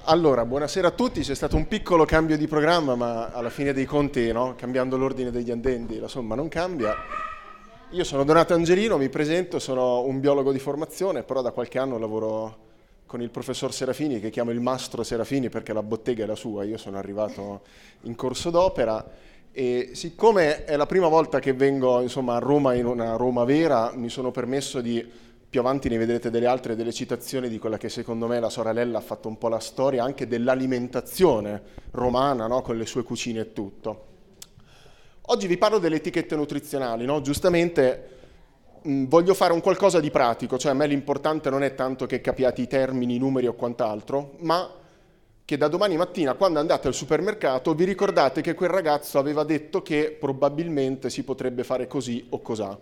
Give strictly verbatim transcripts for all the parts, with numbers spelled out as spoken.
Allora, buonasera a tutti, c'è stato un piccolo cambio di programma, ma alla fine dei conti, no? Cambiando l'ordine degli addendi, la somma non cambia. Io sono Donato Angelino, mi presento, sono un biologo di formazione, però da qualche anno lavoro con il professor Serafini, che chiamo il mastro Serafini perché la bottega è la sua, io sono arrivato in corso d'opera e siccome è la prima volta che vengo insomma, a Roma in una Roma vera, mi sono permesso di... Più avanti ne vedrete delle altre, delle citazioni di quella che secondo me la sorella ha fatto un po' la storia anche dell'alimentazione romana, no? Con le sue cucine e tutto. Oggi vi parlo delle etichette nutrizionali, no? Giustamente mh, voglio fare un qualcosa di pratico, cioè a me l'importante non è tanto che capiate i termini, i numeri o quant'altro, ma che da domani mattina quando andate al supermercato vi ricordate che quel ragazzo aveva detto che probabilmente si potrebbe fare così o cos'ha.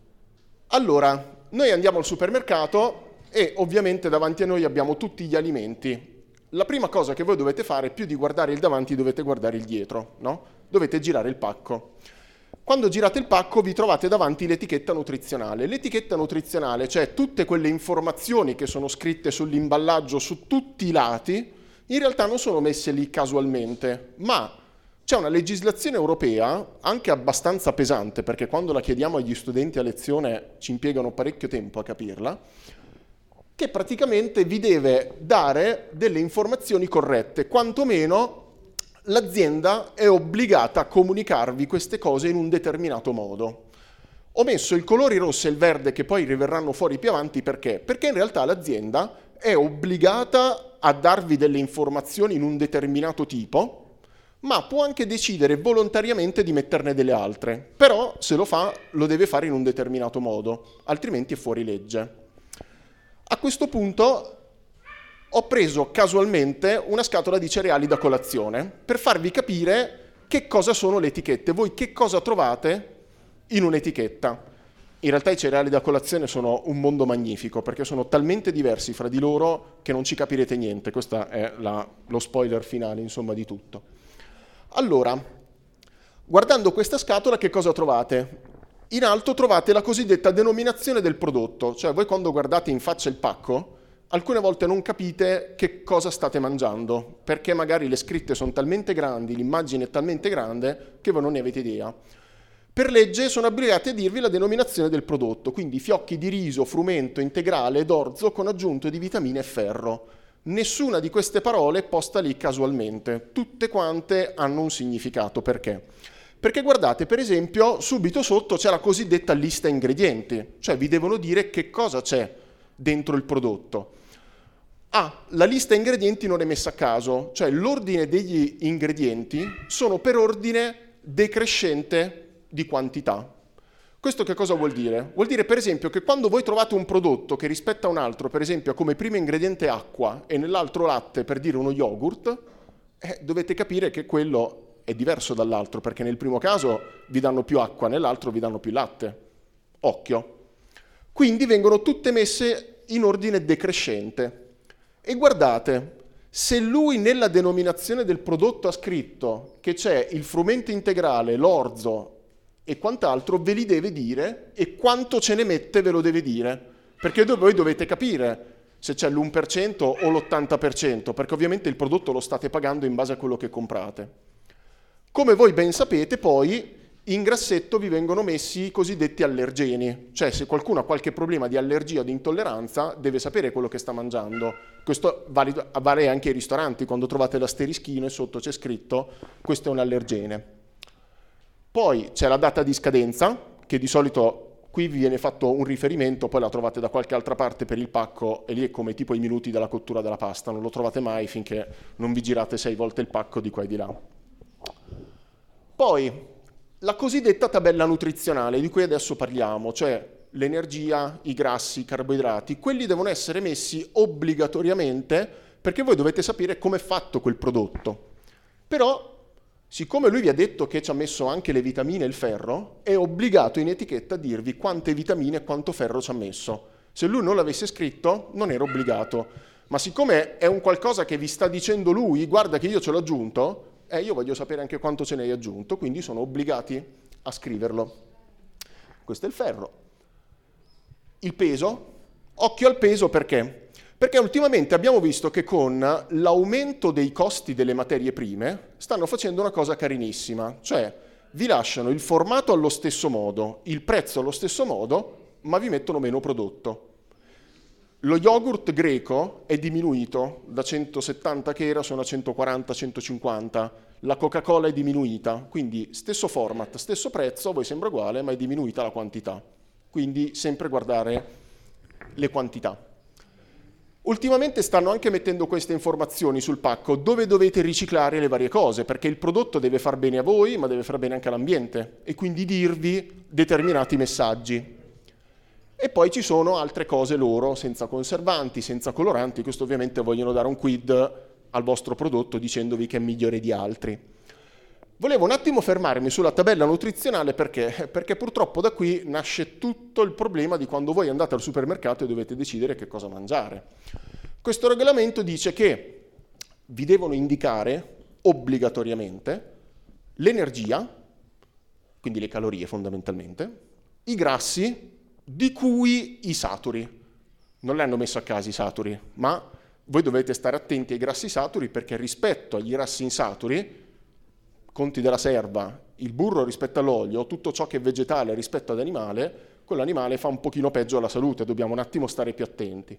Allora, noi andiamo al supermercato e ovviamente davanti a noi abbiamo tutti gli alimenti. La prima cosa che voi dovete fare, più di guardare il davanti, dovete guardare il dietro, no? Dovete girare il pacco. Quando girate il pacco vi trovate davanti l'etichetta nutrizionale. L'etichetta nutrizionale, cioè tutte quelle informazioni che sono scritte sull'imballaggio su tutti i lati, in realtà non sono messe lì casualmente, ma c'è una legislazione europea, anche abbastanza pesante, perché quando la chiediamo agli studenti a lezione ci impiegano parecchio tempo a capirla, che praticamente vi deve dare delle informazioni corrette, quantomeno l'azienda è obbligata a comunicarvi queste cose in un determinato modo. Ho messo i colori rosso e il verde che poi riverranno fuori più avanti perché? Perché in realtà l'azienda è obbligata a darvi delle informazioni in un determinato tipo, ma può anche decidere volontariamente di metterne delle altre. Però, se lo fa, lo deve fare in un determinato modo, altrimenti è fuori legge. A questo punto ho preso casualmente una scatola di cereali da colazione per farvi capire che cosa sono le etichette. Voi che cosa trovate in un'etichetta? In realtà i cereali da colazione sono un mondo magnifico, perché sono talmente diversi fra di loro che non ci capirete niente. Questo è la, lo spoiler finale, insomma, di tutto. Allora, guardando questa scatola che cosa trovate? In alto trovate la cosiddetta denominazione del prodotto, cioè voi quando guardate in faccia il pacco, alcune volte non capite che cosa state mangiando, perché magari le scritte sono talmente grandi, l'immagine è talmente grande che voi non ne avete idea. Per legge sono obbligati a dirvi la denominazione del prodotto, quindi fiocchi di riso, frumento, integrale ed orzo con aggiunto di vitamine e ferro. Nessuna di queste parole è posta lì casualmente, tutte quante hanno un significato. Perché? Perché guardate, per esempio, subito sotto c'è la cosiddetta lista ingredienti, cioè vi devono dire che cosa c'è dentro il prodotto. Ah, la lista ingredienti non è messa a caso, cioè l'ordine degli ingredienti sono per ordine decrescente di quantità. Questo che cosa vuol dire? Vuol dire per esempio che quando voi trovate un prodotto che rispetta un altro, per esempio come primo ingrediente acqua e nell'altro latte, per dire uno yogurt, eh, dovete capire che quello è diverso dall'altro, perché nel primo caso vi danno più acqua, nell'altro vi danno più latte. Occhio. Quindi vengono tutte messe in ordine decrescente. E guardate, se lui nella denominazione del prodotto ha scritto che c'è il frumento integrale, l'orzo e quant'altro, ve li deve dire, e quanto ce ne mette ve lo deve dire, perché voi dovete capire se c'è l'uno per cento o l'ottanta per cento, perché ovviamente il prodotto lo state pagando in base a quello che comprate. Come voi ben sapete, poi in grassetto vi vengono messi i cosiddetti allergeni, cioè se qualcuno ha qualche problema di allergia o di intolleranza deve sapere quello che sta mangiando. Questo vale, vale anche ai ristoranti, quando trovate l'asterischino e sotto c'è scritto questo è un allergene. Poi c'è la data di scadenza, che di solito qui vi viene fatto un riferimento, poi la trovate da qualche altra parte per il pacco, e lì è come tipo i minuti della cottura della pasta, non lo trovate mai finché non vi girate sei volte il pacco di qua e di là. Poi la cosiddetta tabella nutrizionale, di cui adesso parliamo, cioè l'energia, i grassi, i carboidrati, quelli devono essere messi obbligatoriamente perché voi dovete sapere come è fatto quel prodotto. Però siccome lui vi ha detto che ci ha messo anche le vitamine e il ferro, è obbligato in etichetta a dirvi quante vitamine e quanto ferro ci ha messo. Se lui non l'avesse scritto, non era obbligato. Ma siccome è un qualcosa che vi sta dicendo lui, guarda che io ce l'ho aggiunto, eh, io voglio sapere anche quanto ce ne hai aggiunto, quindi sono obbligati a scriverlo. Questo è il ferro. Il peso. Occhio al peso perché? Perché ultimamente abbiamo visto che con l'aumento dei costi delle materie prime stanno facendo una cosa carinissima, cioè vi lasciano il formato allo stesso modo, il prezzo allo stesso modo, ma vi mettono meno prodotto. Lo yogurt greco è diminuito, da centosettanta che era sono a centoquaranta centocinquanta, la Coca-Cola è diminuita, quindi stesso format, stesso prezzo, a voi sembra uguale, ma è diminuita la quantità. Quindi sempre guardare le quantità. Ultimamente stanno anche mettendo queste informazioni sul pacco, dove dovete riciclare le varie cose, perché il prodotto deve far bene a voi, ma deve far bene anche all'ambiente, e quindi dirvi determinati messaggi. E poi ci sono altre cose loro, senza conservanti, senza coloranti, questo ovviamente vogliono dare un quid al vostro prodotto dicendovi che è migliore di altri. Volevo un attimo fermarmi sulla tabella nutrizionale perché? Perché purtroppo da qui nasce tutto il problema di quando voi andate al supermercato e dovete decidere che cosa mangiare. Questo regolamento dice che vi devono indicare obbligatoriamente l'energia, quindi le calorie fondamentalmente, i grassi, di cui i saturi. Non le hanno messo a caso i saturi, ma voi dovete stare attenti ai grassi saturi perché rispetto agli grassi insaturi, conti della serva, il burro rispetto all'olio, tutto ciò che è vegetale rispetto ad animale, quell'animale fa un pochino peggio alla salute, dobbiamo un attimo stare più attenti.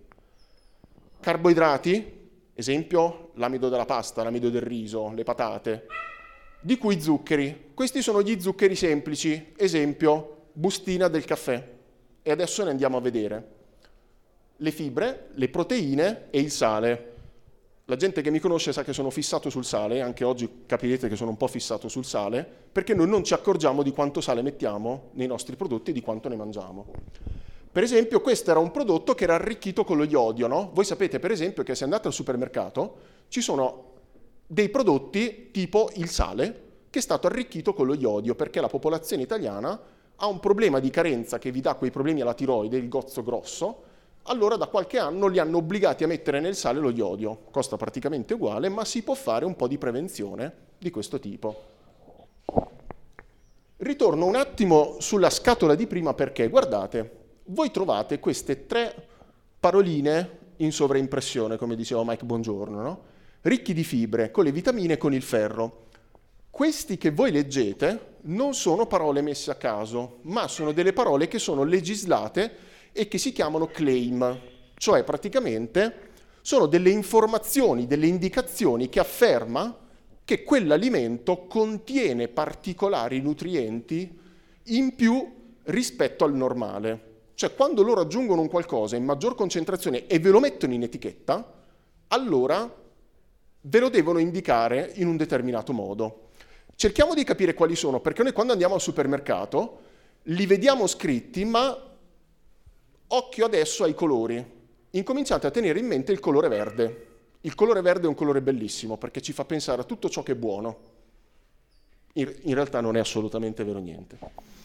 Carboidrati, esempio l'amido della pasta, l'amido del riso, le patate, di cui zuccheri. Questi sono gli zuccheri semplici, esempio bustina del caffè. E adesso ne andiamo a vedere. Le fibre, le proteine e il sale. La gente che mi conosce sa che sono fissato sul sale, anche oggi capirete che sono un po' fissato sul sale, perché noi non ci accorgiamo di quanto sale mettiamo nei nostri prodotti e di quanto ne mangiamo. Per esempio, questo era un prodotto che era arricchito con lo iodio, no? Voi sapete, per esempio, che se andate al supermercato ci sono dei prodotti tipo il sale che è stato arricchito con lo iodio, perché la popolazione italiana ha un problema di carenza che vi dà quei problemi alla tiroide, il gozzo grosso. Allora da qualche anno li hanno obbligati a mettere nel sale lo iodio, costa praticamente uguale, ma si può fare un po' di prevenzione di questo tipo. Ritorno un attimo sulla scatola di prima perché, guardate, voi trovate queste tre paroline in sovraimpressione, come diceva Mike Bongiorno, no? Ricchi di fibre, con le vitamine e con il ferro. Questi che voi leggete non sono parole messe a caso, ma sono delle parole che sono legislate e che si chiamano claim, cioè praticamente sono delle informazioni, delle indicazioni che afferma che quell'alimento contiene particolari nutrienti in più rispetto al normale. Cioè quando loro aggiungono un qualcosa in maggior concentrazione e ve lo mettono in etichetta, allora ve lo devono indicare in un determinato modo. Cerchiamo di capire quali sono, perché noi quando andiamo al supermercato li vediamo scritti, ma occhio adesso ai colori. Incominciate a tenere in mente il colore verde. Il colore verde è un colore bellissimo perché ci fa pensare a tutto ciò che è buono. In, in realtà non è assolutamente vero niente.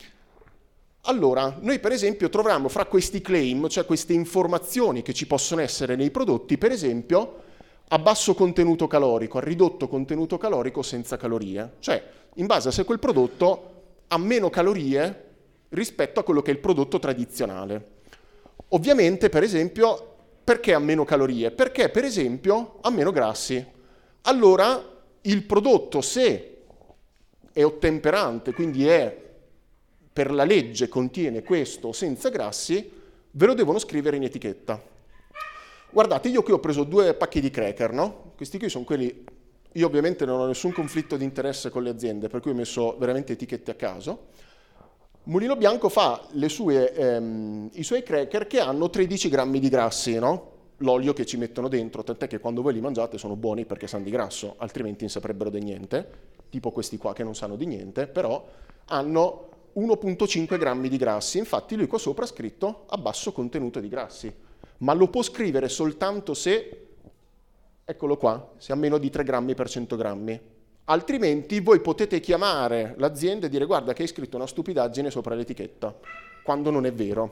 Allora, noi per esempio troviamo fra questi claim, cioè queste informazioni che ci possono essere nei prodotti, per esempio a basso contenuto calorico, a ridotto contenuto calorico senza calorie. Cioè, in base a se quel prodotto ha meno calorie rispetto a quello che è il prodotto tradizionale. Ovviamente, per esempio, perché ha meno calorie? Perché, per esempio, ha meno grassi. Allora, il prodotto, se è ottemperante, quindi è per la legge contiene questo senza grassi, ve lo devono scrivere in etichetta. Guardate, io qui ho preso due pacchi di cracker, no? Questi qui sono quelli... Io ovviamente non ho nessun conflitto di interesse con le aziende, per cui ho messo veramente etichette a caso. Mulino Bianco fa le sue, ehm, i suoi cracker che hanno tredici grammi di grassi, no? L'olio che ci mettono dentro, tant'è che quando voi li mangiate sono buoni perché sanno di grasso, altrimenti non saprebbero di niente, tipo questi qua che non sanno di niente, però hanno uno virgola cinque grammi di grassi. Infatti lui qua sopra ha scritto a basso contenuto di grassi, ma lo può scrivere soltanto se, eccolo qua, se ha meno di tre grammi per cento grammi. Altrimenti voi potete chiamare l'azienda e dire guarda che hai scritto una stupidaggine sopra l'etichetta, quando non è vero.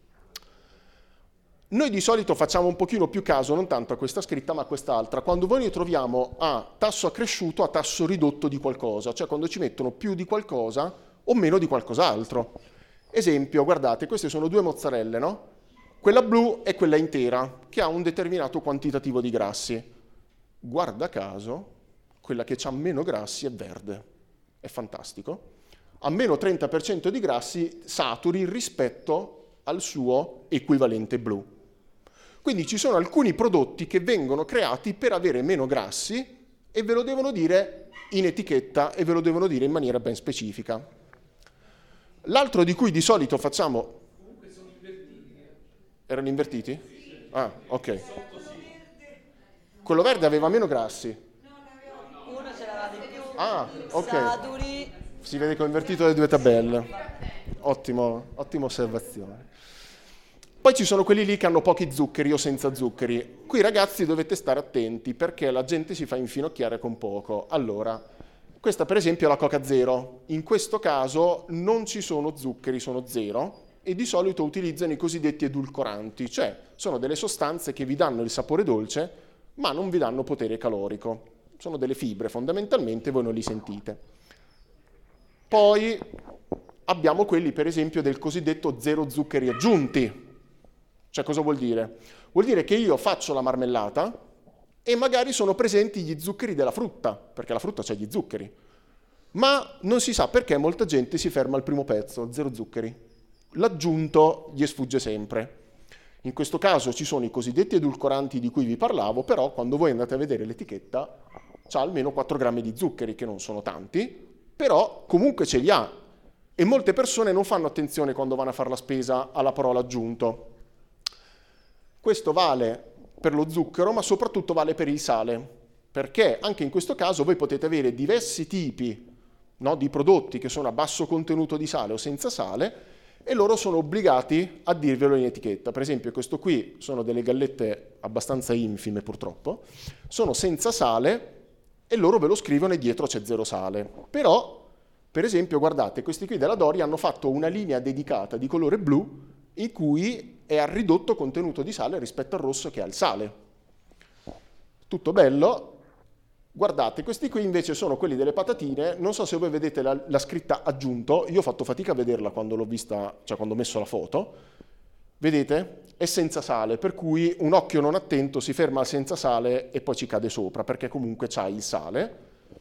Noi di solito facciamo un pochino più caso non tanto a questa scritta ma a quest'altra, quando voi ne troviamo a tasso accresciuto, a tasso ridotto di qualcosa, cioè quando ci mettono più di qualcosa o meno di qualcos'altro. Esempio, guardate, queste sono due mozzarelle, no? Quella blu è quella intera, che ha un determinato quantitativo di grassi. Guarda caso, quella che ha meno grassi è verde. È fantastico. Ha meno trenta per cento di grassi saturi rispetto al suo equivalente blu. Quindi ci sono alcuni prodotti che vengono creati per avere meno grassi e ve lo devono dire in etichetta e ve lo devono dire in maniera ben specifica. L'altro di cui di solito facciamo... Comunque sono invertiti. Erano invertiti? Ah, ok. Quello verde aveva meno grassi. Uno ce l'aveva di più, Ah, ok. saturi. Si vede che ho invertito le due tabelle. Ottimo, ottima osservazione. Poi ci sono quelli lì che hanno pochi zuccheri o senza zuccheri. Qui ragazzi dovete stare attenti perché la gente si fa infinocchiare con poco. Allora, questa per esempio è la Coca Zero. In questo caso non ci sono zuccheri, sono zero e di solito utilizzano i cosiddetti edulcoranti, cioè sono delle sostanze che vi danno il sapore dolce ma non vi danno potere calorico. Sono delle fibre fondamentalmente, voi non li sentite. Poi abbiamo quelli per esempio del cosiddetto zero zuccheri aggiunti. Cioè cosa vuol dire? Vuol dire che io faccio la marmellata e magari sono presenti gli zuccheri della frutta, perché la frutta c'ha gli zuccheri. Ma non si sa perché molta gente si ferma al primo pezzo, zero zuccheri. L'aggiunto gli sfugge sempre. In questo caso ci sono i cosiddetti edulcoranti di cui vi parlavo, però quando voi andate a vedere l'etichetta c'ha almeno quattro grammi di zuccheri, che non sono tanti, però comunque ce li ha. E molte persone non fanno attenzione quando vanno a fare la spesa alla parola aggiunto. Questo vale per lo zucchero, ma soprattutto vale per il sale, perché anche in questo caso voi potete avere diversi tipi, no, di prodotti che sono a basso contenuto di sale o senza sale, e loro sono obbligati a dirvelo in etichetta. Per esempio questo qui sono delle gallette abbastanza infime purtroppo, sono senza sale e loro ve lo scrivono e dietro c'è zero sale. Però, per esempio, guardate, questi qui della Dori hanno fatto una linea dedicata di colore blu in cui è al ridotto contenuto di sale rispetto al rosso che ha il sale. Tutto bello. Guardate, questi qui invece sono quelli delle patatine, non so se voi vedete la, la scritta aggiunto, io ho fatto fatica a vederla quando l'ho vista, cioè quando ho messo la foto, vedete? È senza sale, per cui un occhio non attento si ferma al senza sale e poi ci cade sopra, perché comunque c'ha il sale.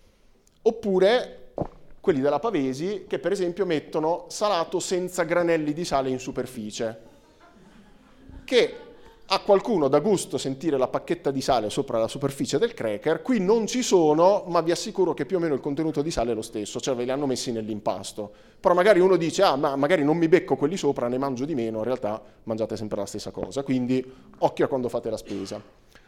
Oppure quelli della Pavesi che per esempio mettono salato senza granelli di sale in superficie, che a qualcuno dà gusto sentire la pacchetta di sale sopra la superficie del cracker. Qui non ci sono, ma vi assicuro che più o meno il contenuto di sale è lo stesso, cioè ve li hanno messi nell'impasto. Però magari uno dice, ah, ma magari non mi becco quelli sopra, ne mangio di meno, in realtà mangiate sempre la stessa cosa, quindi occhio a quando fate la spesa.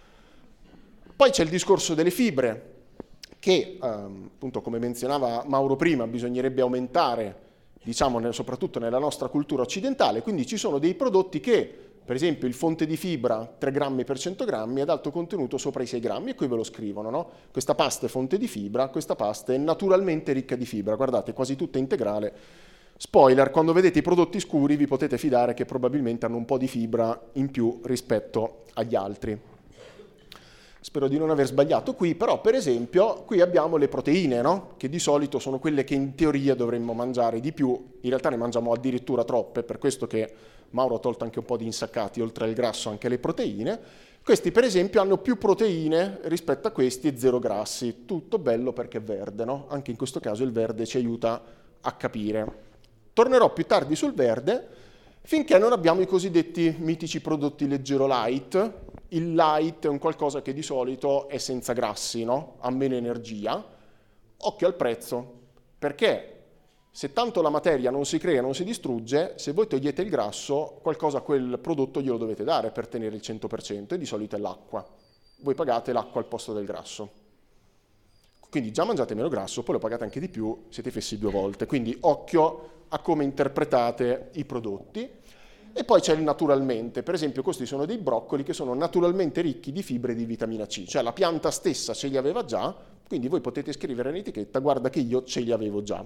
Poi c'è il discorso delle fibre, che ehm, appunto come menzionava Mauro prima, bisognerebbe aumentare, diciamo, soprattutto nella nostra cultura occidentale, quindi ci sono dei prodotti che, per esempio il fonte di fibra tre grammi per cento grammi ad alto contenuto sopra i sei grammi, e qui ve lo scrivono, no? Questa pasta è fonte di fibra, questa pasta è naturalmente ricca di fibra, guardate, quasi tutta integrale. Spoiler, quando vedete i prodotti scuri vi potete fidare che probabilmente hanno un po' di fibra in più rispetto agli altri. Spero di non aver sbagliato qui, però per esempio qui abbiamo le proteine, no? Che di solito sono quelle che in teoria dovremmo mangiare di più, in realtà ne mangiamo addirittura troppe, per questo che Mauro ha tolto anche un po' di insaccati, oltre al grasso anche le proteine. Questi per esempio hanno più proteine rispetto a questi e zero grassi, tutto bello perché è verde, no? Anche in questo caso il verde ci aiuta a capire. Tornerò più tardi sul verde, finché non abbiamo i cosiddetti mitici prodotti leggero light. Il light è un qualcosa che di solito è senza grassi, no? Ha meno energia. Occhio al prezzo, perché se tanto la materia non si crea, non si distrugge, se voi togliete il grasso, qualcosa a quel prodotto glielo dovete dare per tenere il cento per cento, e di solito è l'acqua. Voi pagate l'acqua al posto del grasso. Quindi già mangiate meno grasso, poi lo pagate anche di più, siete fessi due volte. Quindi occhio a come interpretate i prodotti. E poi c'è il naturalmente, per esempio questi sono dei broccoli che sono naturalmente ricchi di fibre e di vitamina C, cioè la pianta stessa ce li aveva già, quindi voi potete scrivere in etichetta, guarda che io ce li avevo già.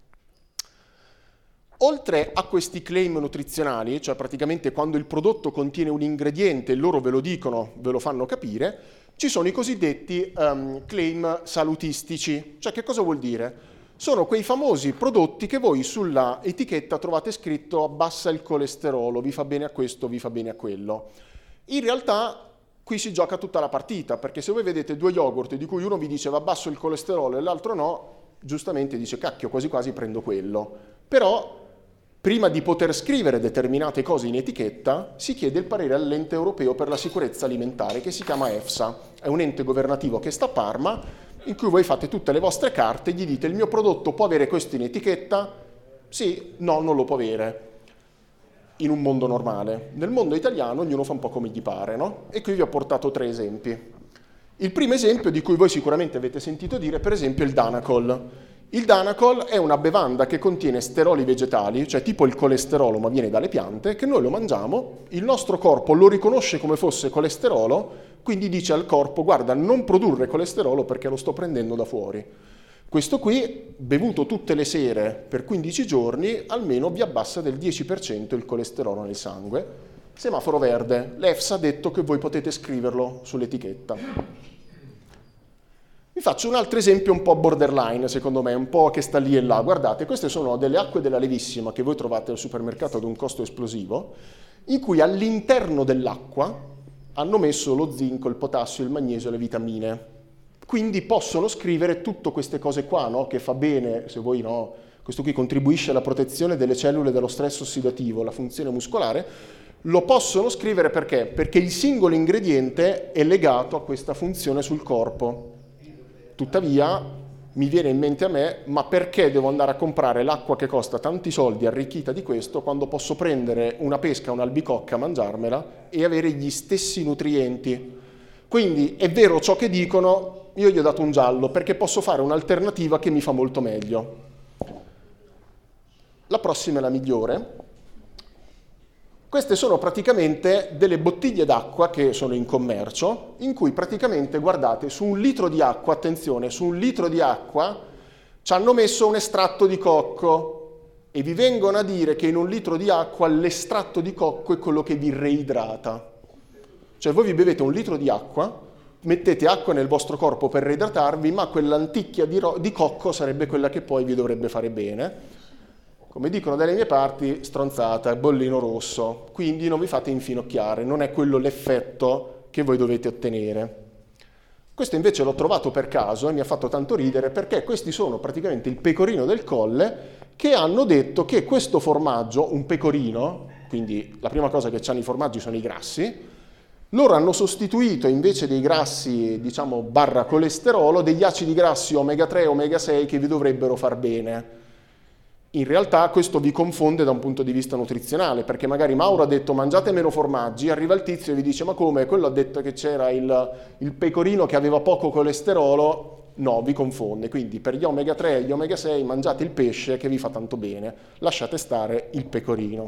Oltre a questi claim nutrizionali, cioè praticamente quando il prodotto contiene un ingrediente e loro ve lo dicono, ve lo fanno capire, ci sono i cosiddetti um, claim salutistici. Cioè che cosa vuol dire? sono quei famosi prodotti che voi sulla etichetta trovate scritto abbassa il colesterolo, vi fa bene a questo, vi fa bene a quello. In realtà qui si gioca tutta la partita, perché se voi vedete due yogurt di cui uno vi dice va basso il colesterolo e l'altro no, giustamente dice cacchio, quasi quasi prendo quello. Però prima di poter scrivere determinate cose in etichetta si chiede il parere all'ente europeo per la sicurezza alimentare, che si chiama EFSA, è un ente governativo che sta a Parma, in cui voi fate tutte le vostre carte e gli dite il mio prodotto può avere questo in etichetta? Sì, no, non lo può avere. In un mondo normale. Nel mondo italiano ognuno fa un po' come gli pare, no? E qui vi ho portato tre esempi. Il primo esempio, di cui voi sicuramente avete sentito dire, per esempio il Danacol. Il Danacol è una bevanda che contiene steroli vegetali, cioè tipo il colesterolo ma viene dalle piante, che noi lo mangiamo, il nostro corpo lo riconosce come fosse colesterolo, quindi dice al corpo guarda non produrre colesterolo perché lo sto prendendo da fuori. Questo qui, bevuto tutte le sere per quindici giorni, almeno vi abbassa del dieci per cento il colesterolo nel sangue. Semaforo verde, l'EFSA ha detto che voi potete scriverlo sull'etichetta. Vi faccio un altro esempio un po' borderline, secondo me, un po' che sta lì e là. Guardate, queste sono delle acque della Levissima che voi trovate al supermercato ad un costo esplosivo, in cui all'interno dell'acqua hanno messo lo zinco, il potassio, il magnesio e le vitamine. Quindi possono scrivere tutte queste cose qua, no? Che fa bene, se voi no, questo qui contribuisce alla protezione delle cellule dallo stress ossidativo, la funzione muscolare, lo possono scrivere perché? Perché il singolo ingrediente è legato a questa funzione sul corpo. Tuttavia, mi viene in mente a me, ma perché devo andare a comprare l'acqua che costa tanti soldi arricchita di questo, quando posso prendere una pesca, un'albicocca, mangiarmela e avere gli stessi nutrienti? Quindi è vero ciò che dicono, io gli ho dato un giallo perché posso fare un'alternativa che mi fa molto meglio. La prossima è la migliore. Queste sono praticamente delle bottiglie d'acqua che sono in commercio, in cui praticamente, guardate, su un litro di acqua, attenzione, su un litro di acqua ci hanno messo un estratto di cocco e vi vengono a dire che in un litro di acqua l'estratto di cocco è quello che vi reidrata. Cioè voi vi bevete un litro di acqua, mettete acqua nel vostro corpo per reidratarvi, ma quell'anticchia di, ro- di cocco sarebbe quella che poi vi dovrebbe fare bene. Come dicono dalle mie parti, stronzata, bollino rosso, quindi non vi fate infinocchiare, non è quello l'effetto che voi dovete ottenere. Questo invece l'ho trovato per caso e mi ha fatto tanto ridere perché questi sono praticamente il pecorino del Colle che hanno detto che questo formaggio, un pecorino, quindi la prima cosa che hanno i formaggi sono i grassi, loro hanno sostituito invece dei grassi, diciamo, barra colesterolo, degli acidi grassi omega tre e omega sei che vi dovrebbero far bene. In realtà questo vi confonde da un punto di vista nutrizionale, perché magari Mauro ha detto mangiate meno formaggi, arriva il tizio e vi dice ma come, quello ha detto che c'era il, il pecorino che aveva poco colesterolo, no, vi confonde. Quindi per gli omega tre e gli omega sei mangiate il pesce che vi fa tanto bene, lasciate stare il pecorino.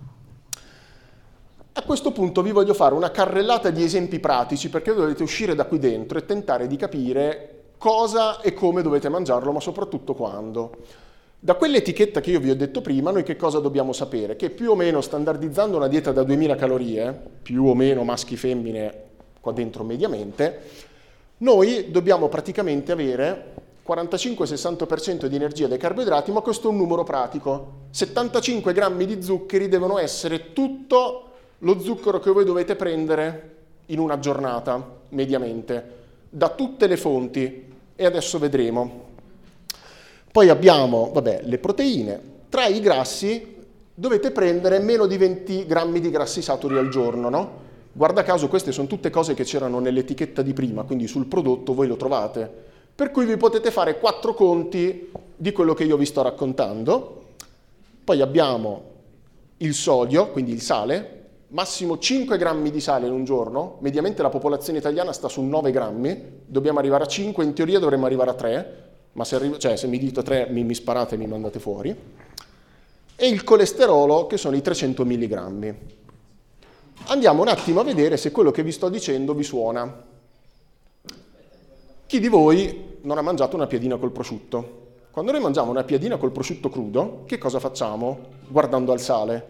A questo punto vi voglio fare una carrellata di esempi pratici perché dovete uscire da qui dentro e tentare di capire cosa e come dovete mangiarlo, ma soprattutto quando. Da quell'etichetta che io vi ho detto prima, noi che cosa dobbiamo sapere? Che più o meno standardizzando una dieta da duemila calorie, più o meno maschi femmine qua dentro mediamente, noi dobbiamo praticamente avere quarantacinque sessanta per cento di energia dai carboidrati, ma questo è un numero pratico. settantacinque grammi di zuccheri devono essere tutto lo zucchero che voi dovete prendere in una giornata, mediamente, da tutte le fonti. E adesso vedremo. Poi abbiamo, vabbè, le proteine. Tra i grassi dovete prendere meno di venti grammi di grassi saturi al giorno, no? Guarda caso queste sono tutte cose che c'erano nell'etichetta di prima, quindi sul prodotto voi lo trovate. Per cui vi potete fare quattro conti di quello che io vi sto raccontando. Poi abbiamo il sodio, quindi il sale, massimo cinque grammi di sale in un giorno. Mediamente la popolazione italiana sta su nove grammi, dobbiamo arrivare a cinque, in teoria dovremmo arrivare a tre. Ma se, arrivo, cioè, se mi dite tre mi, mi sparate e mi mandate fuori, e il colesterolo che sono i trecento milligrammi. Andiamo un attimo a vedere se quello che vi sto dicendo vi suona. Chi di voi non ha mangiato una piadina col prosciutto? Quando noi mangiamo una piadina col prosciutto crudo, che cosa facciamo guardando al sale?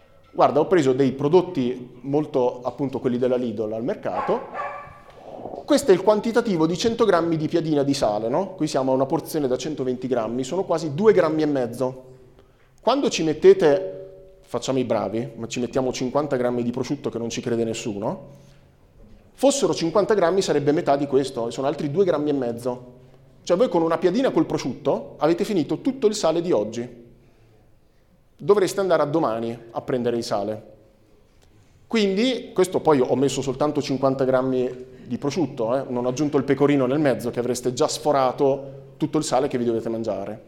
Guarda, ho preso dei prodotti molto, appunto quelli della Lidl al mercato. questo è il quantitativo di cento grammi di piadina di sale, no? Qui siamo a una porzione da centoventi grammi, sono quasi due grammi e mezzo. Quando ci mettete, facciamo i bravi, ma ci mettiamo cinquanta grammi di prosciutto che non ci crede nessuno, fossero cinquanta grammi sarebbe metà di questo, e sono altri due grammi e mezzo. Cioè voi con una piadina col prosciutto avete finito tutto il sale di oggi. Dovreste andare a domani a prendere il sale. Quindi, questo poi ho messo soltanto cinquanta grammi di prosciutto, eh? Non ho aggiunto il pecorino nel mezzo, che avreste già sforato tutto il sale che vi dovete mangiare.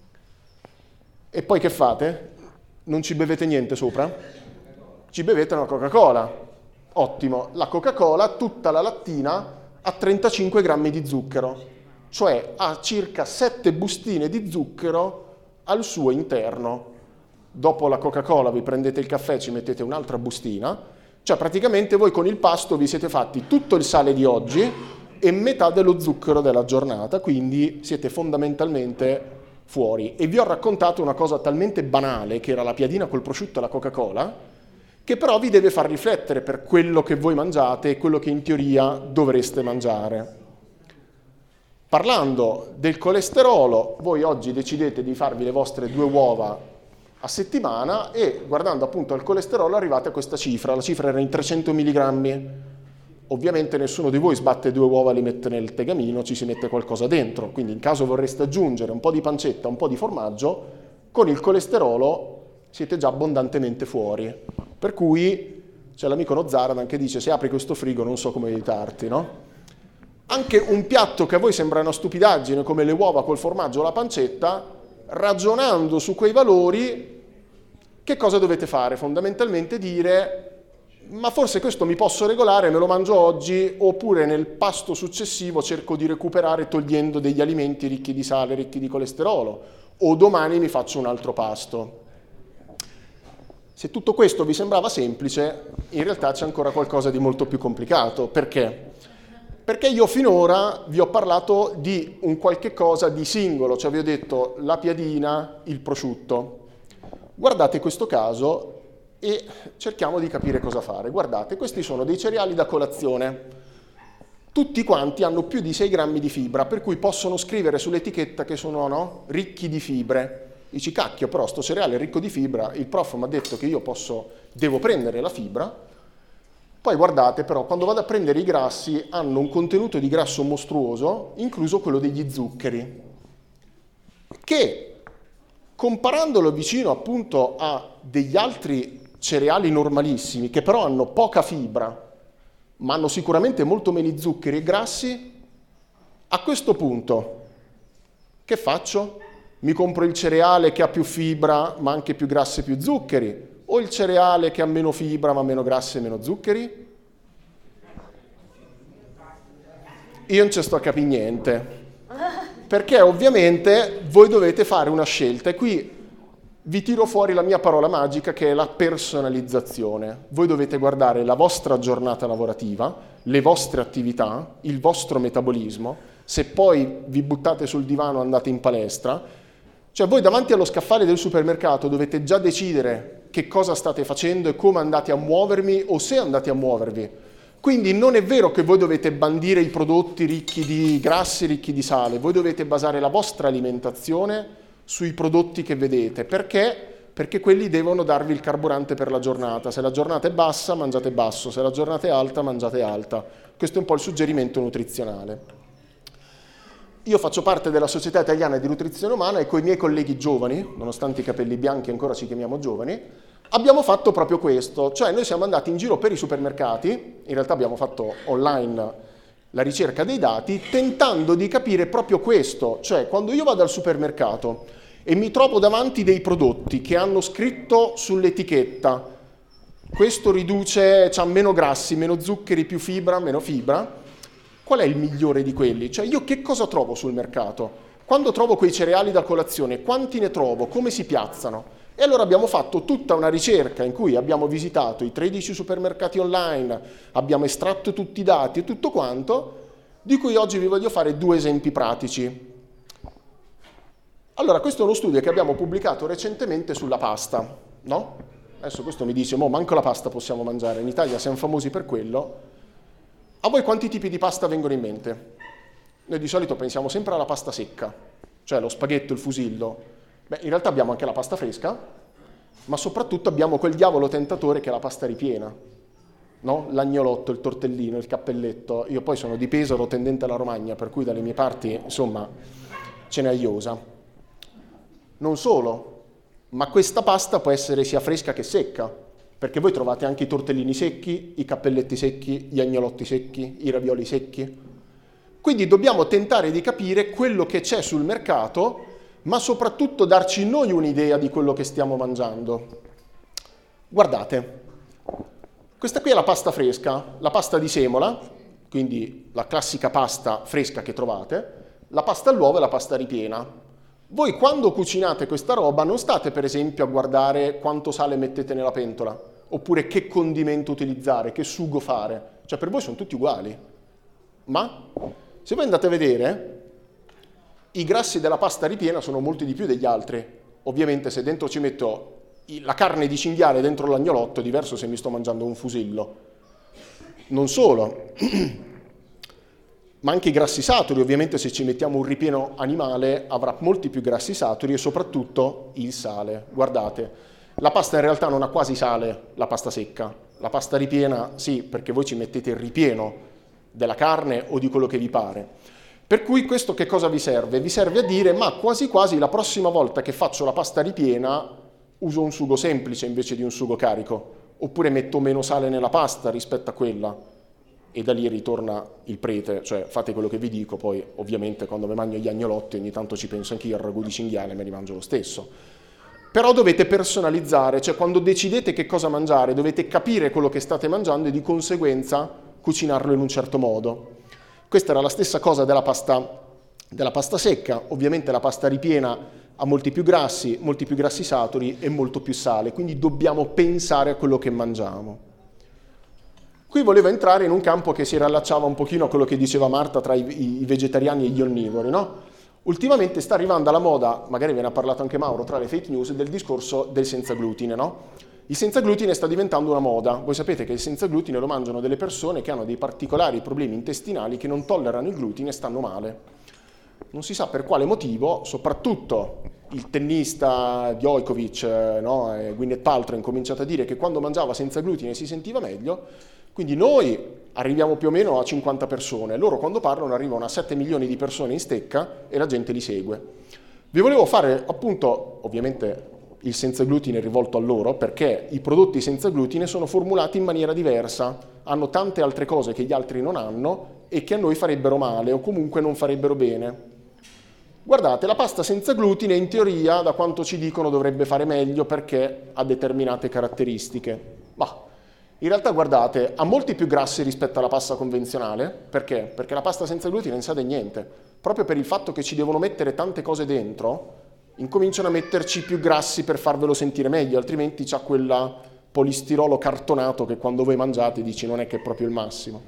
E poi che fate? Non ci bevete niente sopra? Ci bevete una Coca-Cola. Ottimo. La Coca-Cola, tutta la lattina, ha trentacinque grammi di zucchero, cioè ha circa sette bustine di zucchero al suo interno. Dopo la Coca-Cola vi prendete il caffè, ci mettete un'altra bustina, cioè praticamente voi con il pasto vi siete fatti tutto il sale di oggi e metà dello zucchero della giornata, quindi siete fondamentalmente fuori. E vi ho raccontato una cosa talmente banale, che era la piadina col prosciutto e la Coca-Cola, che però vi deve far riflettere per quello che voi mangiate e quello che in teoria dovreste mangiare. Parlando del colesterolo, voi oggi decidete di farvi le vostre due uova a settimana e guardando appunto al colesterolo arrivate a questa cifra, la cifra era in trecento milligrammi. Ovviamente nessuno di voi sbatte due uova e li mette nel tegamino, ci si mette qualcosa dentro, quindi in caso vorreste aggiungere un po' di pancetta, un po' di formaggio, con il colesterolo siete già abbondantemente fuori. Per cui c'è l'amico Nozaradan che dice: se apri questo frigo non so come aiutarti, no? Anche un piatto che a voi sembra una stupidaggine come le uova col formaggio o la pancetta, ragionando su quei valori, che cosa dovete fare? Fondamentalmente dire: ma forse questo mi posso regolare, me lo mangio oggi, oppure nel pasto successivo cerco di recuperare togliendo degli alimenti ricchi di sale, ricchi di colesterolo, o domani mi faccio un altro pasto. Se tutto questo vi sembrava semplice, in realtà c'è ancora qualcosa di molto più complicato. Perché? Perché io finora vi ho parlato di un qualche cosa di singolo, cioè vi ho detto la piadina, il prosciutto. Guardate questo caso e cerchiamo di capire cosa fare. Guardate, questi sono dei cereali da colazione. Tutti quanti hanno più di sei grammi di fibra, per cui possono scrivere sull'etichetta che sono, no, ricchi di fibre. Dici: cacchio, però sto cereale è ricco di fibra, il prof mi ha detto che io posso, devo prendere la fibra. Poi guardate però, quando vado a prendere i grassi, hanno un contenuto di grasso mostruoso, incluso quello degli zuccheri, che comparandolo vicino appunto a degli altri cereali normalissimi, che però hanno poca fibra, ma hanno sicuramente molto meno zuccheri e grassi, a questo punto che faccio? Mi compro il cereale che ha più fibra ma anche più grassi e più zuccheri, o il cereale che ha meno fibra ma meno grassi e meno zuccheri? Io non ci sto a capire niente, perché ovviamente voi dovete fare una scelta, e qui vi tiro fuori la mia parola magica, che è la personalizzazione. Voi dovete guardare la vostra giornata lavorativa, le vostre attività, il vostro metabolismo. Se poi vi buttate sul divano e andate in palestra, cioè voi davanti allo scaffale del supermercato dovete già decidere che cosa state facendo e come andate a muovermi, o se andate a muovervi. Quindi non è vero che voi dovete bandire i prodotti ricchi di grassi, ricchi di sale, voi dovete basare la vostra alimentazione sui prodotti che vedete. Perché? Perché quelli devono darvi il carburante per la giornata. Se la giornata è bassa, mangiate basso, se la giornata è alta, mangiate alta. Questo è un po' il suggerimento nutrizionale. Io faccio parte della Società Italiana di Nutrizione Umana e con i miei colleghi giovani, nonostante i capelli bianchi ancora ci chiamiamo giovani, abbiamo fatto proprio questo. Cioè noi siamo andati in giro per i supermercati, in realtà abbiamo fatto online la ricerca dei dati, tentando di capire proprio questo. Cioè quando io vado al supermercato e mi trovo davanti dei prodotti che hanno scritto sull'etichetta questo riduce, c'ha meno grassi, meno zuccheri, più fibra, meno fibra, qual è il migliore di quelli? Cioè io che cosa trovo sul mercato? Quando trovo quei cereali da colazione, quanti ne trovo? Come si piazzano? E allora abbiamo fatto tutta una ricerca in cui abbiamo visitato i tredici supermercati online, abbiamo estratto tutti i dati e tutto quanto, di cui oggi vi voglio fare due esempi pratici. Allora, questo è uno studio che abbiamo pubblicato recentemente sulla pasta, no? Adesso questo mi dice, mo manco la pasta possiamo mangiare, in Italia siamo famosi per quello. A voi quanti tipi di pasta vengono in mente? Noi di solito pensiamo sempre alla pasta secca, cioè lo spaghetto, il fusillo. Beh, in realtà abbiamo anche la pasta fresca, ma soprattutto abbiamo quel diavolo tentatore che è la pasta ripiena, no? L'agnolotto, il tortellino, il cappelletto. Io poi sono di Pesaro, tendente alla Romagna, per cui dalle mie parti, insomma, ce n'è a iosa. Non solo, ma questa pasta può essere sia fresca che secca, perché voi trovate anche i tortellini secchi, i cappelletti secchi, gli agnolotti secchi, i ravioli secchi. Quindi dobbiamo tentare di capire quello che c'è sul mercato, ma soprattutto darci noi un'idea di quello che stiamo mangiando. Guardate, questa qui è la pasta fresca, la pasta di semola, quindi la classica pasta fresca che trovate, la pasta all'uovo e la pasta ripiena. Voi quando cucinate questa roba non state per esempio a guardare quanto sale mettete nella pentola, oppure che condimento utilizzare, che sugo fare, cioè per voi sono tutti uguali. Ma se voi andate a vedere, i grassi della pasta ripiena sono molti di più degli altri. Ovviamente se dentro ci metto la carne di cinghiale dentro l'agnolotto è diverso se mi sto mangiando un fusillo. Non solo, ma anche i grassi saturi, ovviamente se ci mettiamo un ripieno animale avrà molti più grassi saturi e soprattutto il sale. Guardate, la pasta in realtà non ha quasi sale, la pasta secca. La pasta ripiena sì, perché voi ci mettete il ripieno della carne o di quello che vi pare. Per cui questo che cosa vi serve? Vi serve a dire, ma quasi quasi la prossima volta che faccio la pasta ripiena uso un sugo semplice invece di un sugo carico, oppure metto meno sale nella pasta rispetto a quella. E da lì ritorna il prete, cioè fate quello che vi dico, poi ovviamente quando mi mangio gli agnolotti ogni tanto ci penso anch'io al ragù di cinghiale, me li mangio lo stesso. Però dovete personalizzare, cioè quando decidete che cosa mangiare dovete capire quello che state mangiando e di conseguenza cucinarlo in un certo modo. Questa era la stessa cosa della pasta, della pasta secca, ovviamente la pasta ripiena ha molti più grassi, molti più grassi saturi e molto più sale, quindi dobbiamo pensare a quello che mangiamo. Qui volevo entrare in un campo che si riallacciava un pochino a quello che diceva Marta tra i, i vegetariani e gli onnivori, no? Ultimamente sta arrivando alla moda, magari ve ne ha parlato anche Mauro, tra le fake news, del discorso del senza glutine, no? Il senza glutine sta diventando una moda. Voi sapete che il senza glutine lo mangiano delle persone che hanno dei particolari problemi intestinali, che non tollerano il glutine e stanno male. Non si sa per quale motivo, soprattutto il tennista Djokovic, no? e Gwyneth Paltrow, ha cominciato a dire che quando mangiava senza glutine si sentiva meglio. Quindi noi arriviamo più o meno a cinquanta persone, loro quando parlano arrivano a sette milioni di persone in stecca e la gente li segue. Vi volevo fare appunto, ovviamente il senza glutine rivolto a loro, perché i prodotti senza glutine sono formulati in maniera diversa, hanno tante altre cose che gli altri non hanno e che a noi farebbero male o comunque non farebbero bene. Guardate, la pasta senza glutine in teoria, da quanto ci dicono, dovrebbe fare meglio perché ha determinate caratteristiche. Ma in realtà, guardate, ha molti più grassi rispetto alla pasta convenzionale. Perché? Perché la pasta senza glutine non sa di niente. Proprio per il fatto che ci devono mettere tante cose dentro, incominciano a metterci più grassi per farvelo sentire meglio, altrimenti c'ha quel polistirolo cartonato che quando voi mangiate dici non è che è proprio il massimo.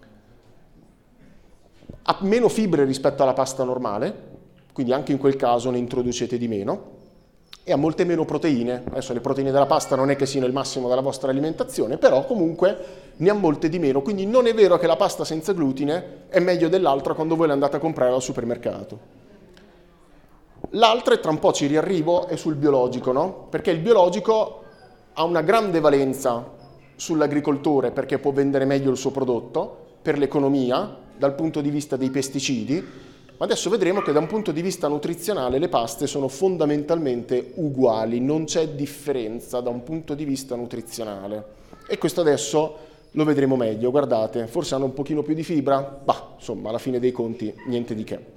Ha meno fibre rispetto alla pasta normale, quindi anche in quel caso ne introducete di meno, e ha molte meno proteine. Adesso le proteine della pasta non è che siano il massimo della vostra alimentazione, però comunque ne ha molte di meno, quindi non è vero che la pasta senza glutine è meglio dell'altra quando voi l'andate a comprare al supermercato. L'altra, e tra un po' ci riarrivo, è sul biologico, no? Perché il biologico ha una grande valenza sull'agricoltore perché può vendere meglio il suo prodotto, per l'economia, dal punto di vista dei pesticidi. Ma adesso vedremo che da un punto di vista nutrizionale le paste sono fondamentalmente uguali, non c'è differenza da un punto di vista nutrizionale. E questo adesso lo vedremo meglio, guardate, forse hanno un pochino più di fibra, bah, insomma, alla fine dei conti niente di che.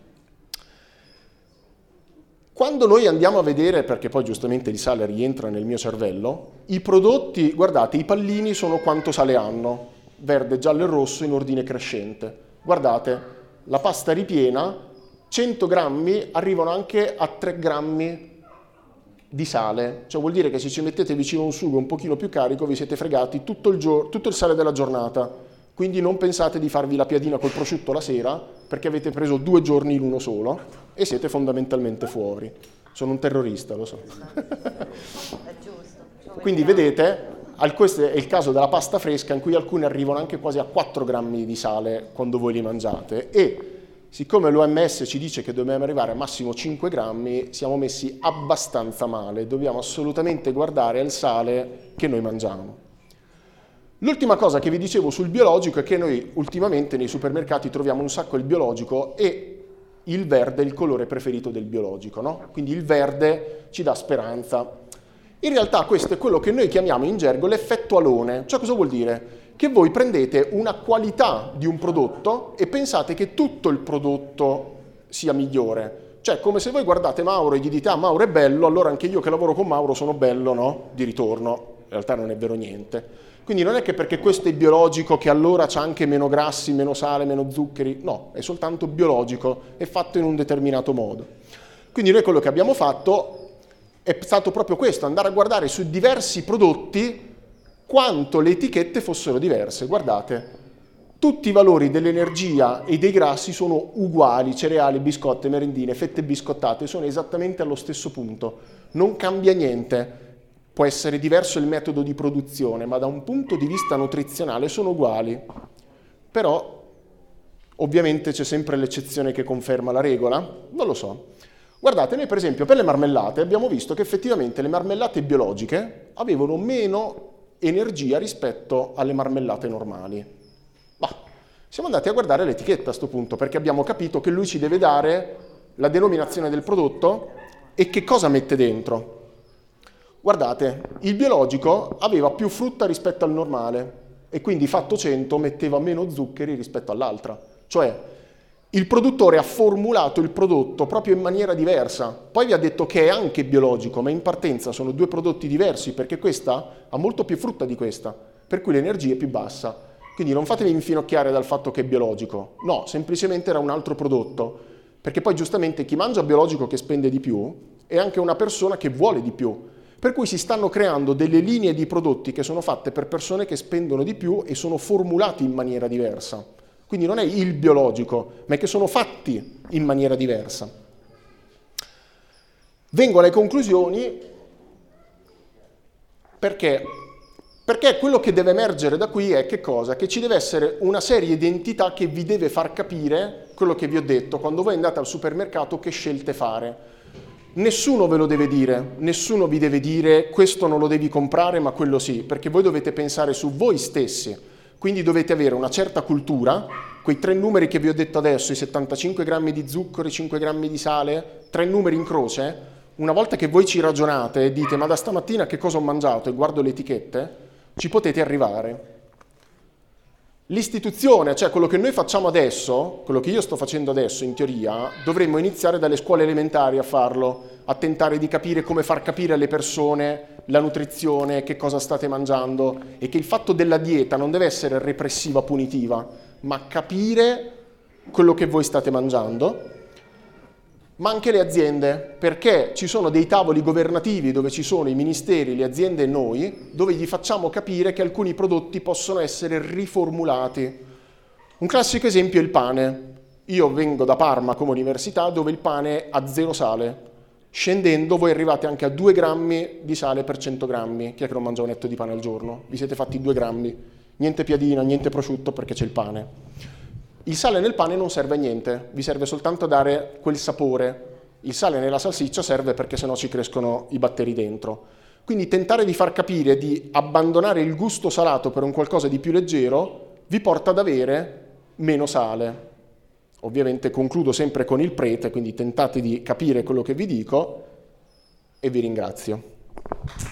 Quando noi andiamo a vedere, perché poi giustamente il sale rientra nel mio cervello, i prodotti, guardate, i pallini sono quanto sale hanno, verde, giallo e rosso in ordine crescente. Guardate, la pasta ripiena, cento grammi arrivano anche a tre grammi di sale, cioè vuol dire che se ci mettete vicino un sugo un pochino più carico vi siete fregati tutto il, gio- tutto il sale della giornata, quindi non pensate di farvi la piadina col prosciutto la sera perché avete preso due giorni in uno solo e siete fondamentalmente fuori. Sono un terrorista, lo so. È giusto. Quindi vedete, Al, questo è il caso della pasta fresca, in cui alcuni arrivano anche quasi a quattro grammi di sale quando voi li mangiate, e siccome l'O M S ci dice che dobbiamo arrivare a massimo cinque grammi, siamo messi abbastanza male, dobbiamo assolutamente guardare al sale che noi mangiamo. L'ultima cosa che vi dicevo sul biologico è che noi ultimamente nei supermercati troviamo un sacco il biologico, e il verde è il colore preferito del biologico, no? Quindi il verde ci dà speranza. In realtà questo è quello che noi chiamiamo in gergo l'effetto alone. Cioè, cosa vuol dire? Che voi prendete una qualità di un prodotto e pensate che tutto il prodotto sia migliore. Cioè, come se voi guardate Mauro e gli dite: ah, Mauro è bello, allora anche io che lavoro con Mauro sono bello, no? Di ritorno. In realtà non è vero niente. Quindi non è che perché questo è biologico che allora c'ha anche meno grassi, meno sale, meno zuccheri. No, è soltanto biologico, è fatto in un determinato modo. Quindi noi quello che abbiamo fatto è stato proprio questo, andare a guardare su diversi prodotti quanto le etichette fossero diverse. Guardate, tutti i valori dell'energia e dei grassi sono uguali: cereali, biscotte, merendine, fette biscottate, sono esattamente allo stesso punto. Non cambia niente. Può essere diverso il metodo di produzione, ma da un punto di vista nutrizionale sono uguali. Però, ovviamente c'è sempre l'eccezione che conferma la regola? Non lo so. Guardate, noi per esempio per le marmellate abbiamo visto che effettivamente le marmellate biologiche avevano meno energia rispetto alle marmellate normali. Bah, siamo andati a guardare l'etichetta a questo punto, perché abbiamo capito che lui ci deve dare la denominazione del prodotto e che cosa mette dentro. Guardate, il biologico aveva più frutta rispetto al normale e quindi fatto cento metteva meno zuccheri rispetto all'altra. Cioè, il produttore ha formulato il prodotto proprio in maniera diversa. Poi vi ha detto che è anche biologico, ma in partenza sono due prodotti diversi, perché questa ha molto più frutta di questa, per cui l'energia è più bassa. Quindi non fatevi infinocchiare dal fatto che è biologico. No, semplicemente era un altro prodotto. Perché poi giustamente chi mangia biologico che spende di più è anche una persona che vuole di più. Per cui si stanno creando delle linee di prodotti che sono fatte per persone che spendono di più e sono formulati in maniera diversa. Quindi non è il biologico, ma è che sono fatti in maniera diversa. Vengo alle conclusioni perché, perché quello che deve emergere da qui è che cosa? Che ci deve essere una serie di entità che vi deve far capire quello che vi ho detto quando voi andate al supermercato, che scelte fare. Nessuno ve lo deve dire, nessuno vi deve dire questo non lo devi comprare ma quello sì, perché voi dovete pensare su voi stessi, quindi dovete avere una certa cultura, quei tre numeri che vi ho detto adesso, i settantacinque grammi di zucchero, i cinque grammi di sale, tre numeri in croce, una volta che voi ci ragionate e dite ma da stamattina che cosa ho mangiato e guardo le etichette, ci potete arrivare. L'istituzione, cioè quello che noi facciamo adesso, quello che io sto facendo adesso in teoria, dovremmo iniziare dalle scuole elementari a farlo, a tentare di capire come far capire alle persone la nutrizione, che cosa state mangiando, e che il fatto della dieta non deve essere repressiva, punitiva, ma capire quello che voi state mangiando. Ma anche le aziende, perché ci sono dei tavoli governativi dove ci sono i ministeri, le aziende e noi, dove gli facciamo capire che alcuni prodotti possono essere riformulati. Un classico esempio è il pane. Io vengo da Parma come università, dove il pane ha zero sale. Scendendo voi arrivate anche a due grammi di sale per cento grammi. Chi è che non mangia un etto di pane al giorno? Vi siete fatti due grammi. Niente piadina, niente prosciutto, perché c'è il pane. Il sale nel pane non serve a niente, vi serve soltanto a dare quel sapore. Il sale nella salsiccia serve perché sennò ci crescono i batteri dentro. Quindi tentare di far capire di abbandonare il gusto salato per un qualcosa di più leggero vi porta ad avere meno sale. Ovviamente concludo sempre con il prete, quindi tentate di capire quello che vi dico e vi ringrazio.